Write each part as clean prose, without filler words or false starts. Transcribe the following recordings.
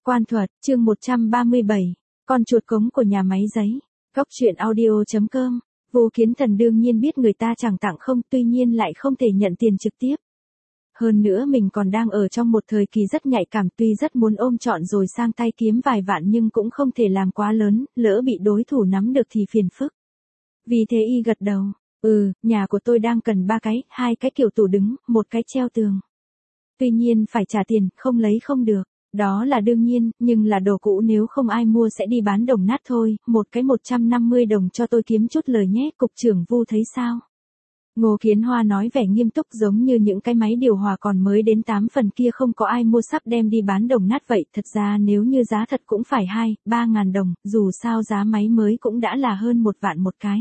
Quan thuật, chương 137, con chuột cống của nhà máy giấy. Góc truyện audio.com. Vô Kiến Thần đương nhiên biết người ta chẳng tặng không, tuy nhiên lại không thể nhận tiền trực tiếp. Hơn nữa mình còn đang ở trong một thời kỳ rất nhạy cảm, tuy rất muốn ôm trọn rồi sang tay kiếm vài vạn nhưng cũng không thể làm quá lớn, lỡ bị đối thủ nắm được thì phiền phức. Vì thế y gật đầu, nhà của tôi đang cần 3 cái, 2 cái kiểu tủ đứng, 1 cái treo tường. Tuy nhiên phải trả tiền, không lấy không được. Đó là đương nhiên, nhưng là đồ cũ nếu không ai mua sẽ đi bán đồng nát thôi, 1 cái 150 đồng cho tôi kiếm chút lời nhé, cục trưởng Vu thấy sao? Ngô Kiến Hoa nói vẻ nghiêm túc giống như những cái máy điều hòa còn mới đến 8 phần kia không có ai mua sắp đem đi bán đồng nát vậy, thật ra nếu như giá thật cũng phải 2-3 ngàn đồng, dù sao giá máy mới cũng đã là hơn 1 vạn một cái.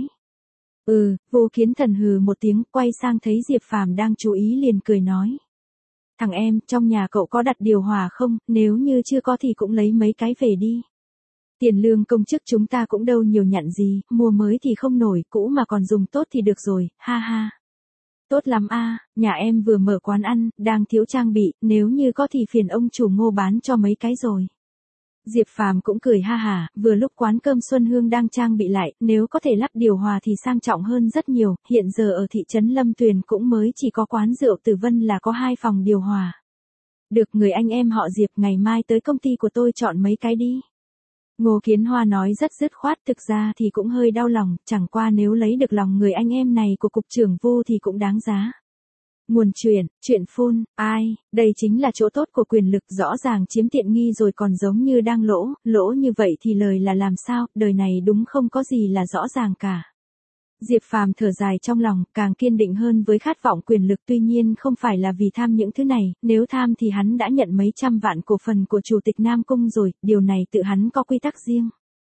Vô Kiến Thần hừ một tiếng, quay sang thấy Diệp Phàm đang chú ý liền cười nói. Thằng em, trong nhà cậu có đặt điều hòa không, nếu như chưa có thì cũng lấy mấy cái về đi. Tiền lương công chức chúng ta cũng đâu nhiều nhận gì, mua mới thì không nổi, cũ mà còn dùng tốt thì được rồi, ha ha. Tốt lắm a, nhà em vừa mở quán ăn, đang thiếu trang bị, nếu như có thì phiền ông chủ Ngô bán cho mấy cái rồi. Diệp Phàm cũng cười ha hả, vừa lúc quán cơm Xuân Hương đang trang bị lại, nếu có thể lắp điều hòa thì sang trọng hơn rất nhiều, hiện giờ ở thị trấn Lâm Tuyền cũng mới chỉ có quán rượu Tử Vân là có 2 phòng điều hòa. Được, người anh em họ Diệp ngày mai tới công ty của tôi chọn mấy cái đi. Ngô Kiến Hoa nói rất dứt khoát, thực ra thì cũng hơi đau lòng, chẳng qua nếu lấy được lòng người anh em này của cục trưởng Vu thì cũng đáng giá. Nguồn chuyện phun, đây chính là chỗ tốt của quyền lực, rõ ràng chiếm tiện nghi rồi còn giống như đang lỗ như vậy thì lời là làm sao, đời này đúng không có gì là rõ ràng cả. Diệp Phàm thở dài trong lòng, càng kiên định hơn với khát vọng quyền lực, tuy nhiên không phải là vì tham những thứ này, nếu tham thì hắn đã nhận mấy trăm vạn cổ phần của Chủ tịch Nam Cung rồi, điều này tự hắn có quy tắc riêng.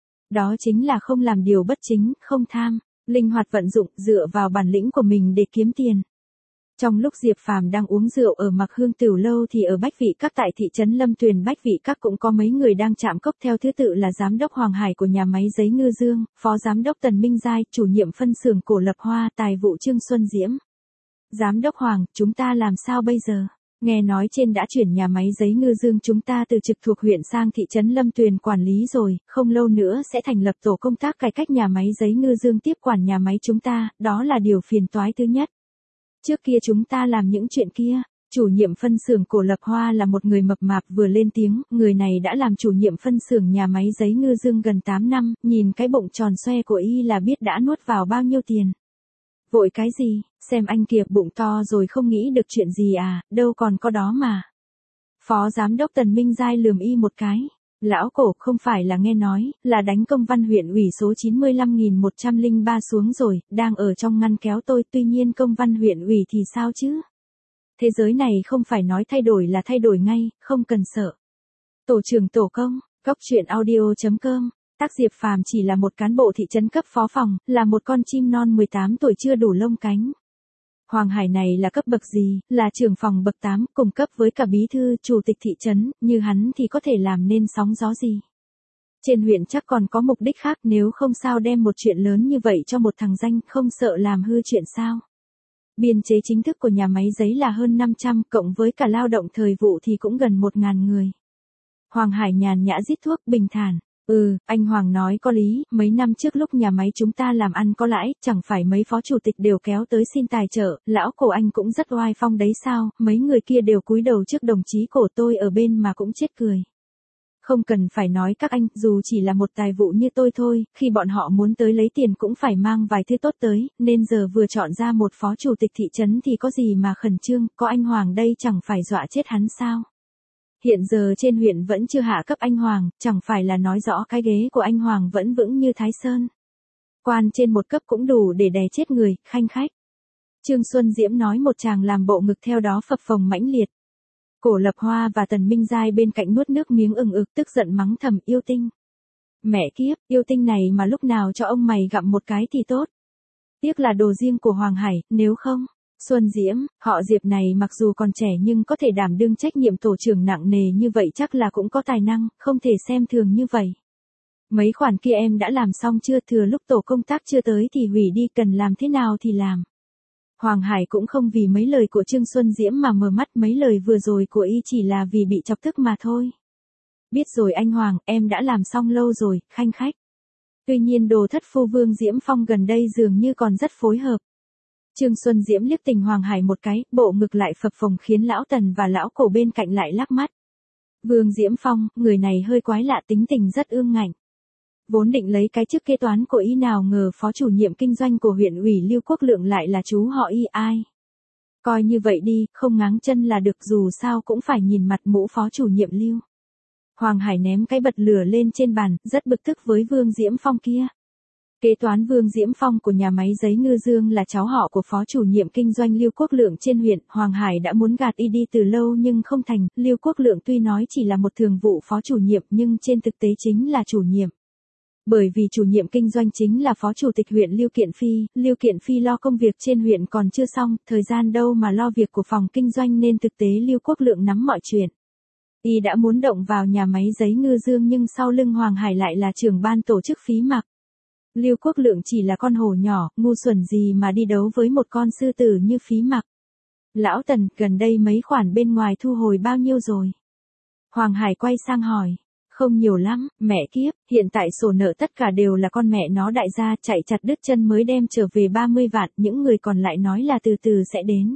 Đó chính là không làm điều bất chính, không tham, linh hoạt vận dụng, dựa vào bản lĩnh của mình để kiếm tiền. Trong lúc Diệp Phàm đang uống rượu ở Mặc Hương Tửu Lâu thì ở Bách Vị Các tại thị trấn Lâm Tuyền Bách Vị Các cũng có mấy người đang chạm cốc, theo thứ tự là giám đốc Hoàng Hải của nhà máy giấy Ngư Dương, phó giám đốc Tần Minh Giai, chủ nhiệm phân xưởng Cổ Lập Hoa, tài vụ Trương Xuân Diễm. Giám đốc Hoàng, chúng ta làm sao bây giờ? Nghe nói trên đã chuyển nhà máy giấy Ngư Dương chúng ta từ trực thuộc huyện sang thị trấn Lâm Tuyền quản lý rồi, không lâu nữa sẽ thành lập tổ công tác cải cách nhà máy giấy Ngư Dương tiếp quản nhà máy chúng ta, đó là điều phiền toái thứ nhất. Trước kia chúng ta làm những chuyện kia, chủ nhiệm phân xưởng Cổ Lập Hoa là một người mập mạp vừa lên tiếng, người này đã làm chủ nhiệm phân xưởng nhà máy giấy Ngư Dương gần 8 năm, nhìn cái bụng tròn xoe của y là biết đã nuốt vào bao nhiêu tiền. Vội cái gì, xem anh kìa, bụng to rồi không nghĩ được chuyện gì à, đâu còn có đó mà. Phó giám đốc Tần Minh Giai lườm y một cái. Lão Cổ, không phải là nghe nói, là đánh công văn huyện ủy số 95.103 xuống rồi, đang ở trong ngăn kéo tôi, tuy nhiên công văn huyện ủy thì sao chứ? Thế giới này không phải nói thay đổi là thay đổi ngay, không cần sợ. Tổ trưởng tổ công, góc truyện audio.com, tác Diệp Phàm chỉ là một cán bộ thị trấn cấp phó phòng, là một con chim non 18 tuổi chưa đủ lông cánh. Hoàng Hải này là cấp bậc gì, là trưởng phòng bậc 8, cùng cấp với cả bí thư, chủ tịch thị trấn, như hắn thì có thể làm nên sóng gió gì. Trên huyện chắc còn có mục đích khác, nếu không sao đem một chuyện lớn như vậy cho một thằng danh, không sợ làm hư chuyện sao. Biên chế chính thức của nhà máy giấy là hơn 500, cộng với cả lao động thời vụ thì cũng gần 1.000 người. Hoàng Hải nhàn nhã rít thuốc, bình thản. Anh Hoàng nói có lý, mấy năm trước lúc nhà máy chúng ta làm ăn có lãi, chẳng phải mấy phó chủ tịch đều kéo tới xin tài trợ, lão Cổ anh cũng rất oai phong đấy sao, mấy người kia đều cúi đầu trước đồng chí Cổ, tôi ở bên mà cũng chết cười. Không cần phải nói các anh, dù chỉ là một tài vụ như tôi thôi, khi bọn họ muốn tới lấy tiền cũng phải mang vài thứ tốt tới, nên giờ vừa chọn ra một phó chủ tịch thị trấn thì có gì mà khẩn trương, có anh Hoàng đây chẳng phải dọa chết hắn sao. Hiện giờ trên huyện vẫn chưa hạ cấp anh Hoàng, chẳng phải là nói rõ cái ghế của anh Hoàng vẫn vững như Thái Sơn. Quan trên một cấp cũng đủ để đè chết người, khanh khách. Trương Xuân Diễm nói một tràng làm bộ ngực theo đó phập phồng mãnh liệt. Cổ Lập Hoa và Tần Minh Giai bên cạnh nuốt nước miếng tức giận mắng thầm, yêu tinh. Mẹ kiếp, yêu tinh này mà lúc nào cho ông mày gặm một cái thì tốt. Tiếc là đồ riêng của Hoàng Hải, nếu không. Xuân Diễm, họ Diệp này mặc dù còn trẻ nhưng có thể đảm đương trách nhiệm tổ trưởng nặng nề như vậy chắc là cũng có tài năng, không thể xem thường như vậy. Mấy khoản kia em đã làm xong chưa, thừa lúc tổ công tác chưa tới thì hủy đi, cần làm thế nào thì làm. Hoàng Hải cũng không vì mấy lời của Trương Xuân Diễm mà mờ mắt, mấy lời vừa rồi của y chỉ là vì bị chọc tức mà thôi. Biết rồi anh Hoàng, em đã làm xong lâu rồi, khanh khách. Tuy nhiên đồ thất phu Vương Diễm Phong gần đây dường như còn rất phối hợp. Trương Xuân Diễm liếc tình Hoàng Hải một cái, bộ ngực lại phập phồng khiến lão Tần và lão Cổ bên cạnh lại lắc mắt. Vương Diễm Phong, người này hơi quái lạ, tính tình rất ương ngạnh. Vốn định lấy cái chức kế toán của y, nào ngờ phó chủ nhiệm kinh doanh của huyện ủy Lưu Quốc Lượng lại là chú họ y. Ai. Coi như vậy đi, không ngáng chân là được, dù sao cũng phải nhìn mặt mũ phó chủ nhiệm Lưu. Hoàng Hải ném cái bật lửa lên trên bàn, rất bực tức với Vương Diễm Phong kia. Kế toán Vương Diễm Phong của nhà máy giấy Ngư Dương là cháu họ của phó chủ nhiệm kinh doanh Lưu Quốc Lượng trên huyện. Hoàng Hải đã muốn gạt y đi từ lâu nhưng không thành. Lưu Quốc Lượng tuy nói chỉ là một thường vụ phó chủ nhiệm nhưng trên thực tế chính là chủ nhiệm. Bởi vì chủ nhiệm kinh doanh chính là phó chủ tịch huyện Lưu Kiện Phi lo công việc trên huyện còn chưa xong, thời gian đâu mà lo việc của phòng kinh doanh, nên thực tế Lưu Quốc Lượng nắm mọi chuyện. Y đã muốn động vào nhà máy giấy Ngư Dương nhưng sau lưng Hoàng Hải lại là trưởng ban tổ chức Phí Mặc. Lưu Quốc Lượng chỉ là con hổ nhỏ, ngu xuẩn gì mà đi đấu với một con sư tử như Phí Mặc. Lão Tần, gần đây mấy khoản bên ngoài thu hồi bao nhiêu rồi? Hoàng Hải quay sang hỏi. Không nhiều lắm, mẹ kiếp, hiện tại sổ nợ tất cả đều là con mẹ nó đại gia chạy chặt đứt chân mới đem trở về 30 vạn, những người còn lại nói là từ từ sẽ đến.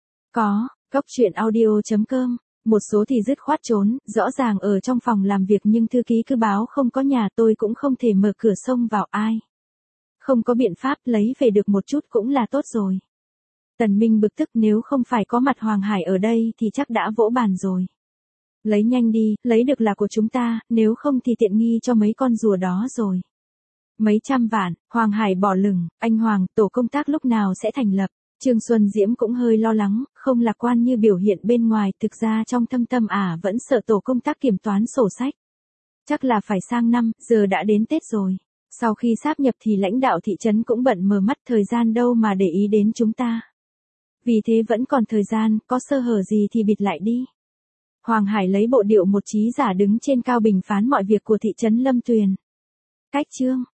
Có, Cốc Truyện Audio.com. Một số thì dứt khoát trốn, rõ ràng ở trong phòng làm việc nhưng thư ký cứ báo không có nhà, tôi cũng không thể mở cửa xông vào. Ai. Không có biện pháp, lấy về được một chút cũng là tốt rồi. Tần Minh bực tức, nếu không phải có mặt Hoàng Hải ở đây thì chắc đã vỗ bàn rồi. Lấy nhanh đi, lấy được là của chúng ta, nếu không thì tiện nghi cho mấy con rùa đó rồi. Mấy trăm vạn, Hoàng Hải bỏ lửng, anh Hoàng, tổ công tác lúc nào sẽ thành lập? Trương Xuân Diễm cũng hơi lo lắng, không lạc quan như biểu hiện bên ngoài, thực ra trong thâm tâm vẫn sợ tổ công tác kiểm toán sổ sách. Chắc là phải sang năm, giờ đã đến Tết rồi. Sau khi sáp nhập thì lãnh đạo thị trấn cũng bận mờ mắt, thời gian đâu mà để ý đến chúng ta. Vì thế vẫn còn thời gian, có sơ hở gì thì bịt lại đi. Hoàng Hải lấy bộ điệu một trí giả đứng trên cao bình phán mọi việc của thị trấn Lâm Tuyền. Cách chương